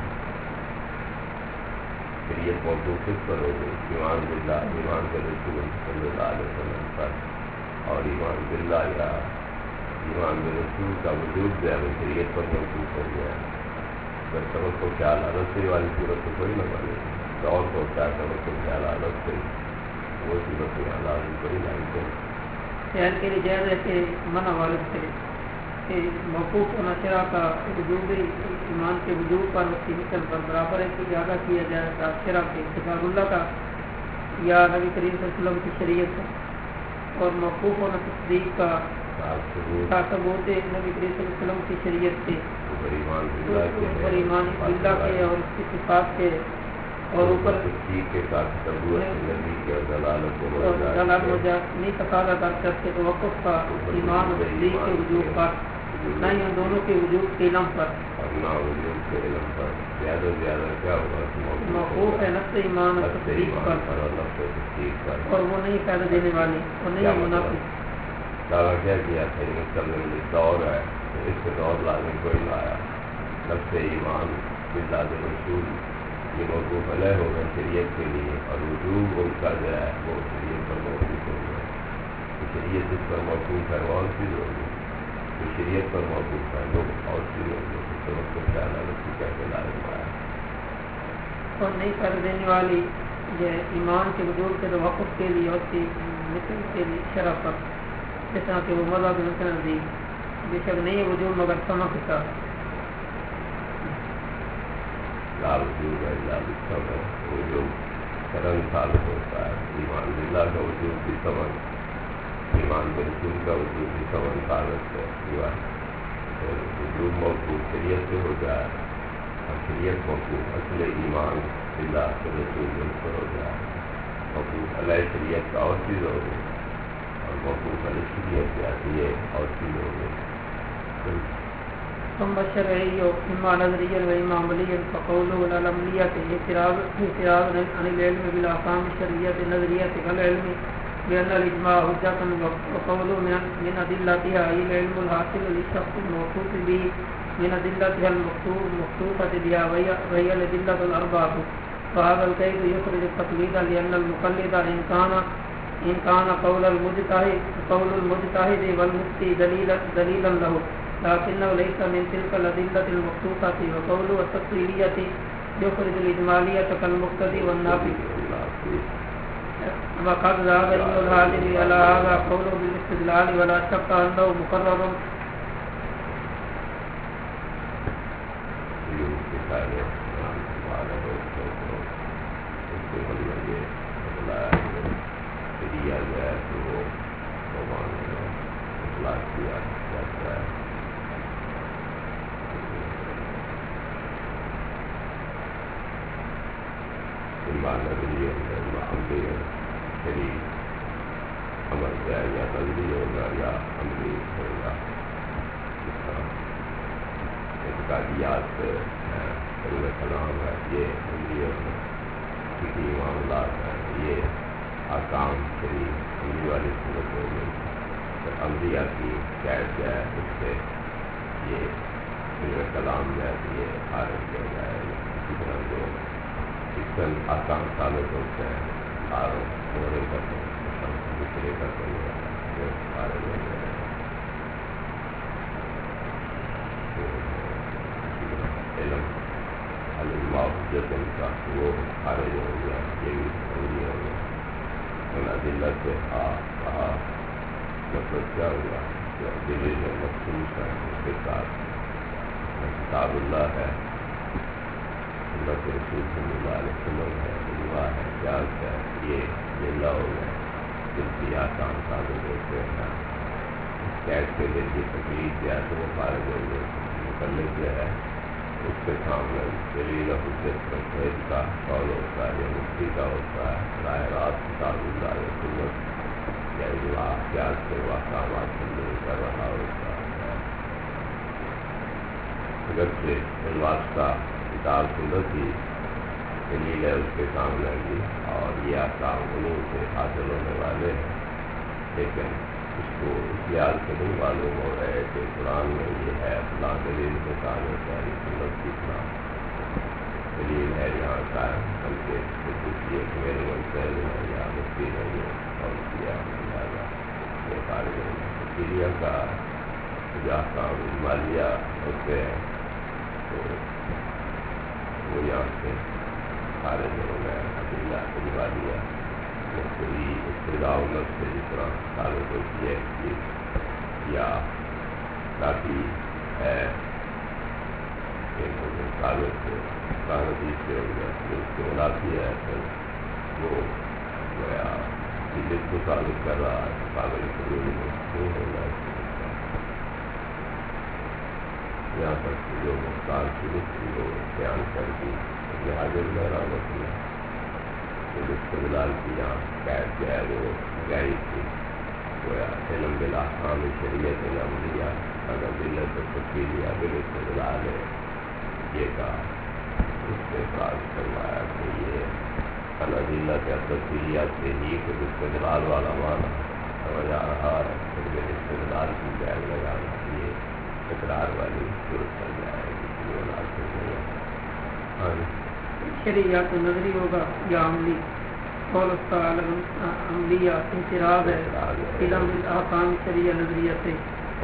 شریعت موقوف کس پر ہو گئی؟ ایمان باللہ، ایمان کے رسول صلی اللہ علیہ وسلم پر، اور ایمان باللہ یا ایمان بالرسول کا وجود جو ہے وہ شریعت پر موقوف ہو گیا ہے۔ اگر توقع خیال عادت سے والی صورت تو کوئی نہ بنے، دور کو ہوتا ہے توقع خیال عادت سے، وہ صورت میں لازم کوئی لائق ہے۔ خیال کے لیے جائز ہے کہ منع والد سے کہ موقوف ہونا شرع کا وجوب ایمان کے وجوب پر اس کی مثل پر برابر ہے کہ زیادہ کیا جائے گا شرع کے کتاب اللہ کا یا نبی کریم صلی اللہ علیہ وسلم کی شریعت کا، اور موقوف ہونا تصدیق کا ثبوت نبی کریم صلی اللہ علیہ وسلم کی شریعت کے اور ایمان باللہ کے اور اس کی صفات کے، اور اوپر دلالت ہو جائے نہیں تقاضا کرتا کہ توقف کا ایمان و تصدیق کے وجوب پر، نہ ہی ان دونوں کے وجوب کے علم پر، زیادہ موقوف ہے نفس ایمان و تصدیق پر، اور وہ نہیں فائدہ دینے والی اور نہیں منافع۔ دعویٰ کیا کیا تھا مستقبل دور ہے، اس کے دور لازم کوئی نہ آیا، نفس ایمان باللہ رسول یہ موقوف علیہ ہوگا شریعت کے لیے، اور وجوب ان کا جو ہے وہ شریعت پر موقوف ہو گیا۔ شریعت جس پر موقوف ہے وہ اور چیز ہوگی، جو شریعت پر موقوف ہے وہ اور چیز ہوگی، اس کے وقت خیال عادت کی کیسے لازم آیا۔ اور نہیں فائدہ دینے والی یہ ایمان کے وجود کے توقف کے لیے اور کی مثل کے لیے شرع پر، جس طرح کہ وہ مذہب کے نزدیک بے شک نہیں ہے وجود مگر سما کے ساتھ۔ لا وجود ہے لا بالسمع، وجود کرن ثابت ہوتا ہے، ایمان باللہ کا وجود بھی سمن، ایمان بالرسول کا وجود بھی سمن ثابت ہے، وجود موقوف شریعت سے ہو جائے اور شریعت موقوف اصل ایمان باللہ کے رسول پر ہو جائے، موقوف علیہ شریعت کا اور چیز ہو گئی، اور موقوف علیہ شریعت سے آتی ہے اور چیز ہو گئی۔ ثم الشرعي إما نظريا وإما عمليا، فقوله العملية اعتراض عن العلم بالأحكام الشرعية النظرية كالعلم بأن الإجماع حجة، وقوله من أدلتها أي العلم الحاصل للشخص الموصوف به من أدلتها المخصوصة بها وهي الأدلة الأربعة، وهذا القيد يخرج التقليد لأن المقلد إن كان قول المجتهد والمفتي دليلا له، لكنه ليس من تلك الأدلة المخصوصة، وقوله التفصيلية يخرج الإجمالية كالمقتضي والنافي، وقد ذهب ابن الهادي على هذا قوله بالاستدلال ولا شك أنه مقرر عمل جائے یا نظری ہوگا یا عملی ہوگا، اس طرح اعتقادیات علم کلام ہے، یہ عملی ہوگا، فقہی معاملات ہیں، یہ احکام شریف عملی والی صورت ہو گئی، عملیہ کی قید جو ہے اس سے یہ علم کلام جو ہے یہ خارج ہو جائے گا۔ اسی طرح جو فکشن احکام ثابت ہوتے ہیں آرو مورے کرتے ہیں دوسرے کا کوئی جو خارج ہو جائے گا۔ علم حجت ان کا وہ خارج ہو گیا، یہ بھی ضروری ہو گیا۔ ان ادلہ سے کہا مطلب کیا ہوا کہ دلیل مخصوص ہے، اس کے ساتھ کتاب اللہ ہے، سنت رسول صلی اللہ علیہ وسلم ہے، اجماع ہے، قیاس ہے، یہ دلہ ہو گئے جن کی آسان ثابت ہوتے ہیں۔ اس قید کے دل کی تکلیف کیا تو وہ خارج ہو گئے۔ متعلق جو ہے اس کے سامنے دلیل حجت پر قید کا قول ہوتا ہے، یا مفتی کا ہوتا ہے، راہ راست کتاب اللہ علیہ سنت یا اجماع قیاس کے واقعات تبدیل کر رہا ہوتا ہے۔ اگرچہ الواسطہ کتاب سنت ہی دلیل ہے اس کے سامنے بھی، اور یہ احکام علوم سے حاصل ہونے والے ہیں، لیکن اس کو اس لحاظ سے نہیں معلوم ہو رہے کہ قرآن میں یہ ہے فلاں دلیل کے سامنے ساری سنت کی فلاں دلیل ہے یہاں کا، بلکہ پوچھیے کہ میرے من سے یا مفتی نے یہ اور کیا لہٰذا یہ خارج ہے۔ سیریا کا جو احکام مالیہ ہوتے ہیں تو وہ یہاں سے خارج ہو گئے۔ عدیلہ اجمالیہ مختلف ابتداء النفس سے جس طرح تعلق ہوتی ہے چیز یا کافی ہے کہ تعلق حدیث سے ہو گیا، اس کے منافی ہے پھر وہ گویا جس کو تعلق کر رہا ہے قابل قبول نہیں ہوگا۔ یہاں تک جو مختار شروع کی وہ بیان کر دی حاضر رحمت اللہ استدلال کی یہاں قید جو ہے وہ گہری تھی، گویا علم بالاحکام شریعت عملیہ اگر دلت تفصیلیہ بالاستدلال ہے، یہ کہا اس کے ساتھ فرمایا کہ یہ الادلۃ تفصیلیات سے ہی خود استدلال والا معنی سمجھ آ رہا ہے، پھر بالاستدلال کی قید لگانا یہ تکرار والی صورت چل جائے گی، اس لیے مناسب نہیں ہے۔ ہاں شریعت نظری ہوگا یا عملی، قول عملیہ انفراد ہے، علم الاحکام شریعہ نظریہ سے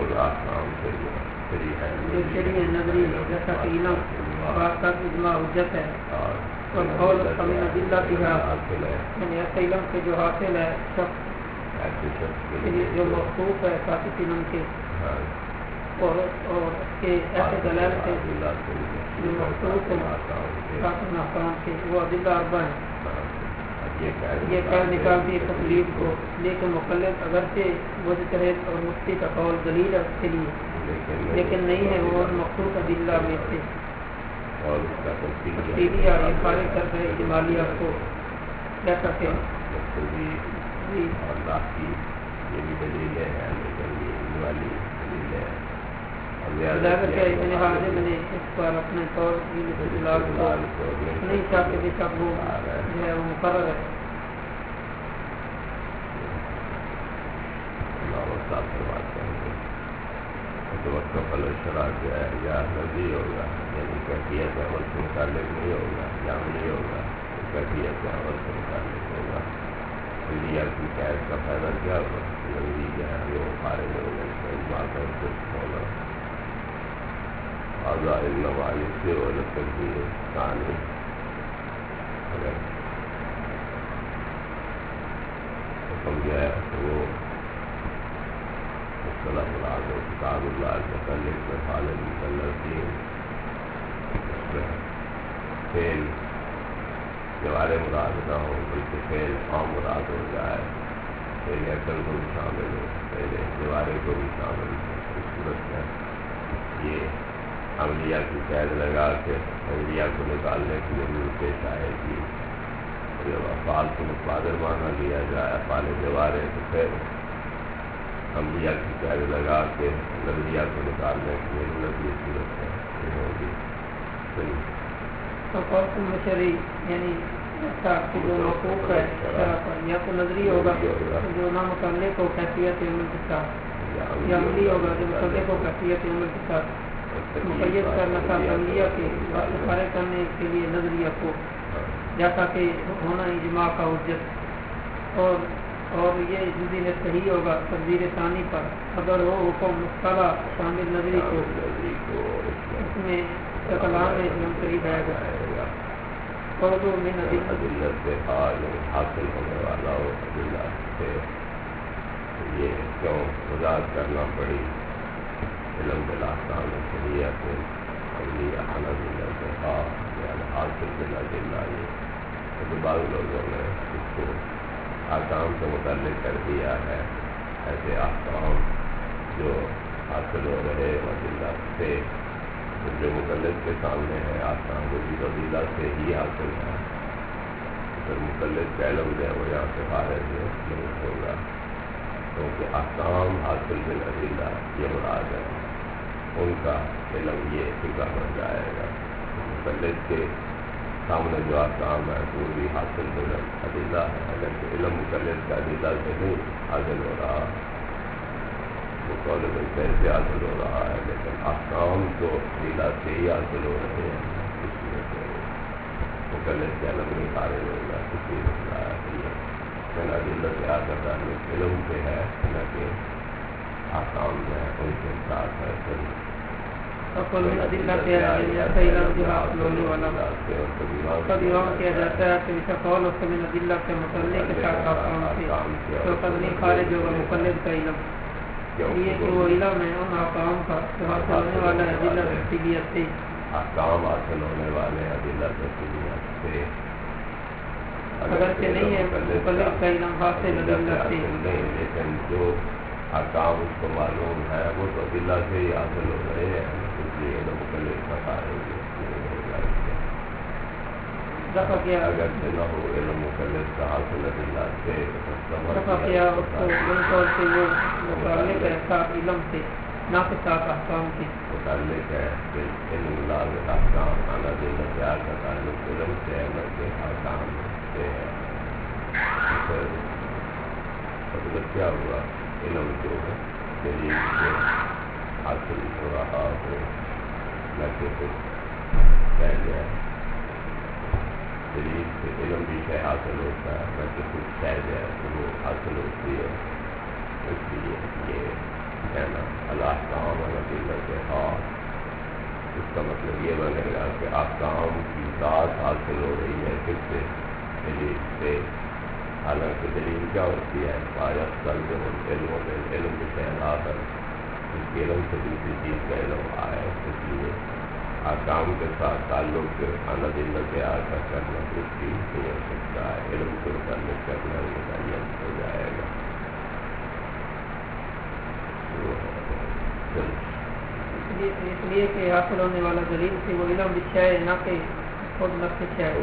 جو شریعہ نظری جیسا کہ علم واسطہ اجماع حجت ہے، اور قول من ادلہ کی یعنی ایسے علم کے جو حاصل ہے شخص جو مخصوص ہے خاص علم کے، اور کے ایسے دلائل سے جو مخصوص ہیں خاص احکام کے، وہ ادلہ اربع ہے۔ یہ قید نکالتی ہے تکلیف کو، لیکن مقلد اگرچہ مجتہد اور مفتی کا قول دلیل ہے اس کے لیے، لیکن نہیں ہے وہ مخصوص ادلہ میں سے تفصیلیہ یہ خارج کر رہے اجمالیہ کو، جیسا کہ ابن حاجب نے اس پر اپنے طور نہیں چاہتے بے شک وہ جو ہے وہ مقرر ہے۔ شرح جو ہے یا نظری ہوگا، یعنی کیفیت عمل سے متعلق نہیں ہوگا، یا عملی ہوگا کیفیت عمل سے متعلق ہوگا۔ نظریہ کی قید کا فائدہ کیا ہوگا؟ نظری جو ہے وہ خارج ہوگا، اس کا اجماع کا درست ہوگا۔ آزاد علم سے اور تقدیر ثانی اگر حکم جو ہے تو وہ مصطلح مراد ہو کتاب اللہ متعلق میں خالد مصلحین اس میں فعل جوارے مراد نہ ہو بلکہ فعل عام مراد ہو جائے، فعل عقل کو بھی شامل ہو، فعل جوارے کو بھی شامل ہو، اس صورت میں یہ عملیہ کی قید لگا کے عملیہ کو نکالنے کی ضرورت پیش آئے گی۔ جب افعال کو متبادر مانا لیا جائے افعال جوارے تو پھر عملیہ کی قید لگا کے نظریہ کو نکالنے کی ضرورت یہ صورت ہے ہوگی۔ تو قول مشرعی یعنی جو موقوف ہے یا تو نظری ہوگا جو نامتعلق ہو کیفیت عمل کے ساتھ، یا عملی ہوگا جو متعلق ہو کیفیت عمل کے ساتھ، مقید کرنا تھا عملیہ کے فارغ کرنے کے لیے نظریہ کو، جیسا کہ ہونا اجماع کا حجت، اور یہ جزی میں صحیح ہوگا تقدیر ثانی پر اگر وہ حکم مصطلح شامل نظری کو اس میں کلام میں منفرد آئے گا۔ قول من ادلت سے حاصل ہونے والا ہو ادلہ سے یہ کیوں وضاحت کرنا پڑی علم بالاحکام شریعت عملیہ حنابلہ سے حاصل بالادلہ یہ بعض لوگوں نے اس کو احکام سے متعلق کر دیا ہے ایسے احکام جو حاصل ہو رہے ادلہ سے جو مقلد کے سامنے ہے احکام وہ بھی ادلہ سے ہی حاصل ہے پھر مقلد کا علم ہے وہ یہاں سے خارج نہیں ہوگا کیونکہ احکام حاصل بالادلہ یہ مراد ہے ان کا علم یہ فکر بن جائے گا مقلد کے سامنے جو احکام ہے وہ بھی حاصل بالادلہ ہے اگر علم مقلد کا ادلہ سے نہیں حاصل ہو رہا وہ قول بالفعل سے حاصل ہو رہا ہے لیکن احکام تو ادلہ سے ہی حاصل ہو رہے ہیں اس لیے سے مقلد کا علم نہیں خارج ہوگا اس لیے مسئلہ ہے میں ادلہ سے آ کر تعلق علم سے ہے نہ کہ احکام میں ان کے ساتھ ہے وقل من ادلت علم علم جو حاصل ہونے والا قد یوم کیا جاتا ہے کہ اسے قول اس من ادلت کے متعلق کے ساتھ احکام سے تو قد نہیں خارج ہوگا مقلد کا علم یہ کہ وہ علم ہے ان احکام کا جو حاصل ہونے والا ہے ادلہ تفصیلیت سے احکام حاصل ہونے والے ادلہ تفصیلیت سے اگرچہ نہیں ہے مقلد کا علم حاصل ادلہ سے نہیں لیکن جو احکام اس کو معلوم ہے وہ تو ادلہ سے ہی حاصل ہو رہے ہیں اس لیے مقلد کا خارج دفع کیا اگر سے نہ ہو علم مقلد کا حاصل ادلہ سے دفع کیا اس کو بالطور سے وہ متعلق ہے ساتھ علم سے نہ کہ ساتھ احکام کے متعلق ہے علم اللہ احکام اعلیٰ ادلہ سے آ کر تعلق علم سے ہے نہ کہ احکام سے ہے مطلب کیا ہوا علم جو ہے دلیل سے حاصل ہو رہا ہو نہ کہ کچھ کہہ گیا دلیل سے علم بھی سے حاصل ہوتا ہے نہ کہ کچھ کہہ گیا تو وہ حاصل ہوتی ہے اس لیے یہ کہنا الاحکام ادلہ سے اس کا مطلب یہ بنے گا کہ احکام کی ذات حاصل ہو رہی ہے کس سے دلیل سے حالانکہ دلیل کیا ہوتی ہے پایت کل جو علم کے پہلا کر اس کے علم سے دوسری چیز کا علم آئے اس لیے احکام کے ساتھ تعلق ادلہ سے آ کر کرنا کچھ بھی نہیں ہو سکتا ہے علم سے متعلق کرنا متعین ہو جائے گا اس لیے کہ حاصل ہونے والا دلیل سے وہ علم بھی ہے نہ کہ خود نفس ہے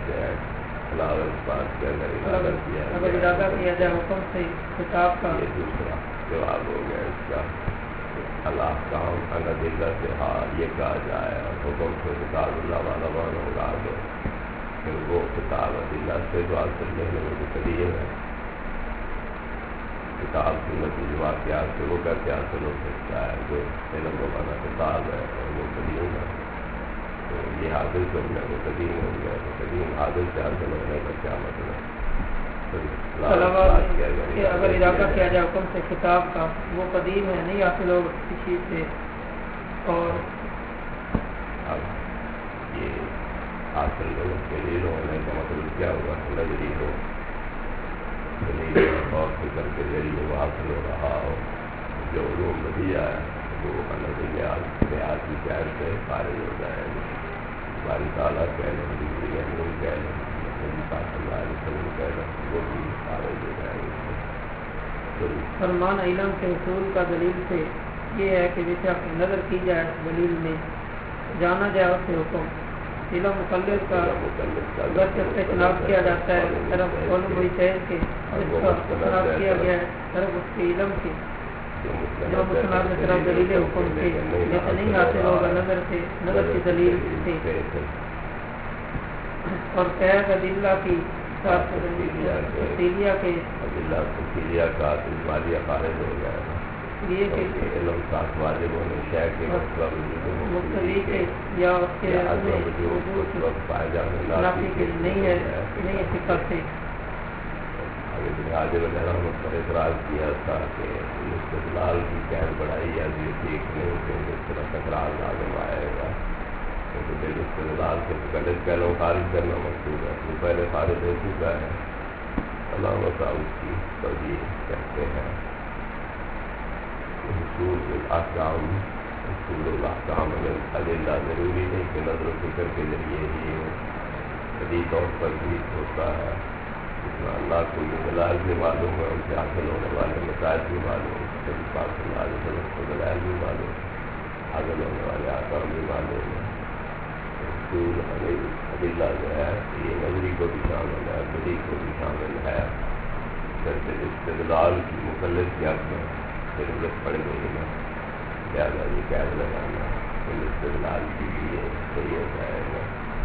اگر ارادہ کیا جائے حکم سے کتاب کا یہ دوسرا جواب ہو گیا اس کا الاحکام ادلہ سے یہ کہا جائے حکم سے کتاب اللہ والا والا ہوگا آگے پھر وہ کتاب ادلہ سے جو حاصل نہیں وہ قدیم ہے کتاب سنت واقعات سے وہ کیسے حاصل ہو سکتا ہے جو علم و بنا کتاب ہے اور وہ قدیم ہے تو یہ حاصل کرنا وہ قدیم ہو گیا تو قدیم حاصل سے حاصل ہونے کا کیا مطلب اگر ارادہ کیا جائے حکم سے کتاب کا وہ قدیم ہے نہیں حاصل ہوگا کسی چیز سے اور اب یہ حاصل دلیل ہونے کا مطلب کیا ہوا نظری ہو اور فکر کے ذریعے وہ حاصل ہو رہا ہو جو علوم دیا ہے وہ نظریات کی شہر سے خارج ہو جائے گا باری تعالیٰ کہہ لیں دوسری علوم کہہ لیں کہہ لیں وہ بھی خارج ہو جائے گا فرمان علم کے حصول کا دلیل سے یہ ہے کہ جیسے آپ نظر کی جائے دلیل میں جانا جائے اس سے حکم علم مقلد کا اگر سے اختلاف کیا جاتا ہے طرف علم وہی شہر کے اس کا اختلاف کیا گیا ہے طرف اس کے علم کے جو مسلمان کی طرف دلیل حکم سے جیسے نہیں حاصل ہوگا نظر کی دلیل سے اور قید ادلہ کی تفصیلیہ کے تفصیلیہ کا مالیہ خارج ہو گیا ہے یہ کہ علم ساتھ واجب ہونے شہر کے مختلف کے یا اس کے پائے جانے نہیں ہے فکر سے حاجب رحمت پر اعتراض کیا تھا کہ استدلال کی قید بڑھائی یا یہ ٹھیک نہیں کہ اس طرح تکرار لازم آئے گا دل استدلال سے مقلد کہہ لو خارج کرنا مقصود ہے، وہ پہلے خارج ہو چکا ہے، علامہ صاحب اس کی توجیہ کہتے ہیں حصول الاحکام، حصول الاحکام ادلہ ضروری نہیں کہ نظر و فکر کے ذریعے ہی طبی طور پر بھی ہوتا ہے، جتنا اللہ کو یہ دلائل بھی معلوم ہے، ان سے حاصل ہونے والے مسائل بھی معلوم، نبی پاک صلی اللہ علیہ وسلم کو دلائل بھی معلوم، حاصل ہونے والے احکام بھی معلوم ہے۔ حصول ادلہ جو ہے یہ نظری کو بھی شامل ہے، بدی کو بھی شامل ہے، پھر استدلال کی مقلد کے حق میں ضرورت پڑ گئی ہے، لہٰذا یہ قید لگانا پھر استدلال کی لیے صحیح ہو جائے گا۔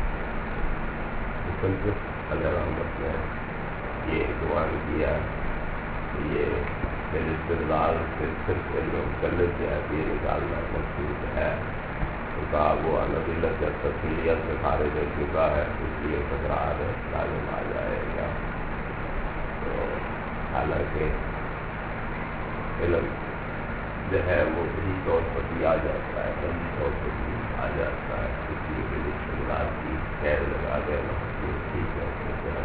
مصنف اگر احمد نے یہ عنوان کیا کہ یہ پھر استدلال صرف مقلد کے حق یہ نکالنا مقصود ہے، تو کہا وہ ندلت جب تفصیلیت سے خارج ہو چکا ہے اس لیے تکرار لازم آ جائے گا۔ تو حالانکہ علم جو ہے وہ صحیح طور پر بھی آ جاتا ہے، صحیح طور پر بھی آ جاتا ہے، اس لیے کہ استدلال کی خیر لگا دینا یہ ٹھیک ہے،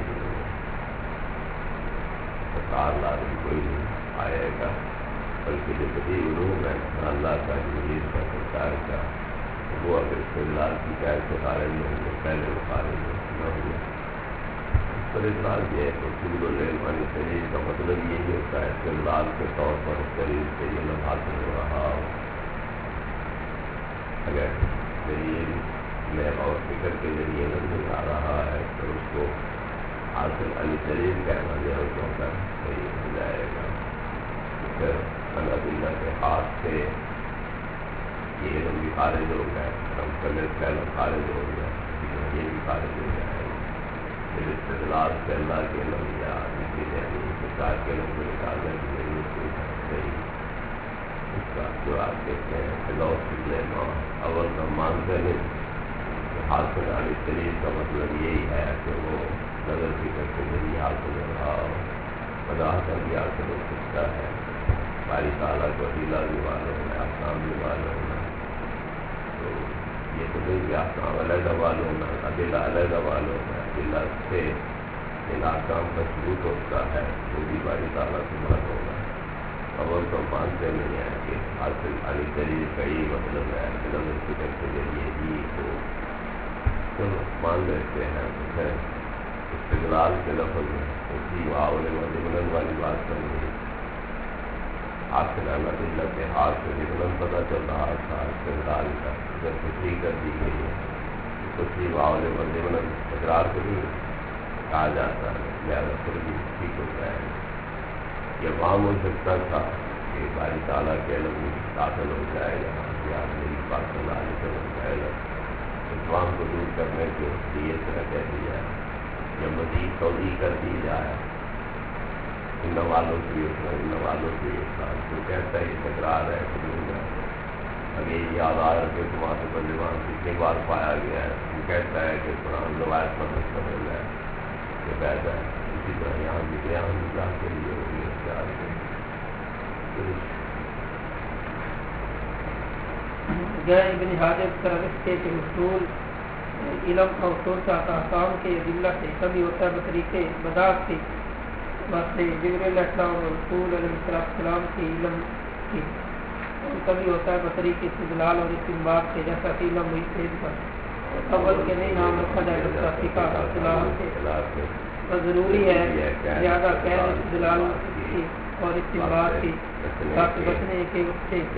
تکرار لازم کوئی نہیں آئے گا، بلکہ جو بدیع علوم ہے اللہ کا جلیل کا سرکار کا، وہ اگر استدلال کی قید سے خارج نہیں ہوئے پہلے وہ خارج نہ ہوئے۔ استدلال یہ ہے کہ اصول العلم عن الدلیل کا مطلب یہی ہوتا ہے استدلال کے طور پر دلیل سے علم حاصل ہو رہا ہو۔ اگر دلیل میں اور فکر کے ذریعے نظر آ رہا ہے تو اس کو حاصل عن الدلیل کہنا جو ہے اس کا صحیح ہو جائے گا۔ پھر الادلہ کے ہاتھ سے یہ علم بھی خارج ہو گئے، ہم مقلد کا علم خارج ہو گیا، یہ بھی خارج ہو جائے گا۔ پھر استدلال سے اللہ کے علم یا کسی ذہنی انتظار کے علم کو نکالنے کی ضرورت نہیں۔ اس کا جو آپ دیکھتے ہیں فلاسفی لیما اول کا مانتے نہیں کہ حاصل عن الدلیل کا مطلب یہی ہے کہ وہ نظر فکر کے ذریعے حاصل ہو رہا ہو، وضاحت بھی حاصل ہو سکتا ہے، باری تعالیٰ کو ادلہ بھی معلوم ہے، احکام بھی معلوم ہے، تو یہ تو نہیں کہ احکام علیحدہ معلوم ہے، ادلہ علیحدہ معلوم ہے، ادلہ سے ان احکام کا ثبوت ہوتا ہے وہ بھی باری تعالیٰ سے معلوم ہے۔ اول تو مانتے نہیں ہیں کہ حاصل عن الدلیل کا یہ مطلب ہے کہ نظر فکر کے ذریعے ہی ہو، چلو مان لیتے ہیں، تو پھر استدلال کے لفظ میں اسی معاولے ضمن والی بات کرنی ہے۔ حاصل عن الدلیل کے ہاتھ سے ضمن پتہ چل رہا تھا استدلال کا، جب تشریح کر دی گئی ہے تشریح معاولے ضمن تکرار کو بھی کہا جاتا ہے، لہٰذا پھر بھی ٹھیک ہو جائے گا۔ یہ عام ہو سکتا تھا کہ باری تعالیٰ کے علم داخل ہو جائے گا یا نبی پاک صلی اللہ علیہ وسلم کا علم، اس وام کو دور کرنے کے لیے اس طرح کہہ دیا ہے یا مزید توضیح کر دی جائے ان والوں کی ان والوں کی جو کہتا ہے یہ تکرار ہے قبول ہے، اب یہ یاد آ رہا کہ تمہارے بلوان کتنی بار پایا گیا ہے، وہ کہتا ہے کہ قرآن روایت پر مشتمل ہے کہ پیدا ہے، اسی طرح یہاں بھی بیان اللہ کے لیے ہوگی اختیار کے غیر ابن حاجب طرح رشتے کے حصول علم کا حصول کا احکام کے ادلہ سے کبھی ہوتا ہے بطریقے بداعت سے واسطے جبریل علیہ السلام اور رسول علیہ السلام کے علم کی، اور کبھی ہوتا ہے بطریقے استدلال اور استنباط کے، جیسا کہ علم مجتہد کا اول کے نہیں نام رکھا جائے گا فقہ اختلاف سے، اور ضروری ہے زیادہ قید استدلال کی اور استنباط کی تاکہ بچنے کے اس سے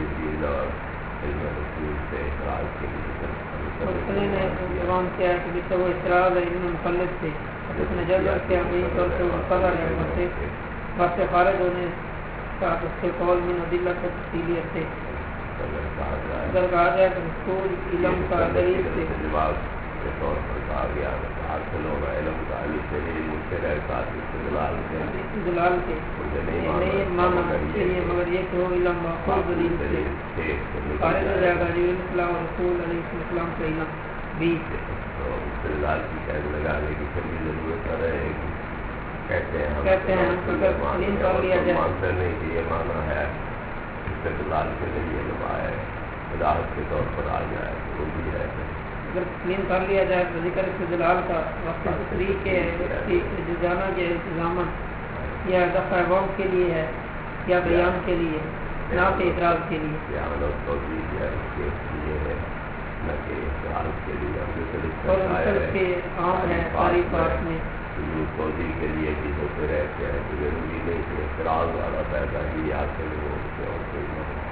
مسئلے نے جوان کیا ہے کہ جس سے وہ اعتراض ہے علم مقلد سے، اس نے جلد سے عملی طور سے مقرر ہے بات سے خارج ہونے کا اس کے قول میں ندلہ کا تفصیلیت سے اگر کہا جائے کہ حصول علم کا دلیل سے کے طور پر کہا گیا حاصل ہوگا علم کا علی دلیل مجھ سے رہتا استدلال کے نہیں مانا چاہیے، مگر یہ کہ وہ علم ماخوذ دلیل سے خارج ہو جائے گا جبریل السلام اور رسول علیہ السلام کا علم بھی، تو استدلال کی قید لگانے کی پھر بھی ضرورت رہے گی۔ کہتے ہیں ہم مانتے نہیں کہ یہ مانا ہے استدلال کے لیے علم آئے وضاحت کے طور پر آ جائے، وہ بھی ہے اگر تسلیم کر لیا جائے تو ذکر استدلال کا وقت تفریح کے جزانہ کے التزامن یا دفع ووم کے لیے ہے یا بیان کے لیے نہ کہ اعتراض کے لیے اور مختلف کے عام ہے ساری بات میں توجہ کے لیے چیزوں پہ رہتے ہیں تو ضروری نہیں کہ اعتراض والا پیدا ہی حاصل ہو اور کوئی نہ ہو.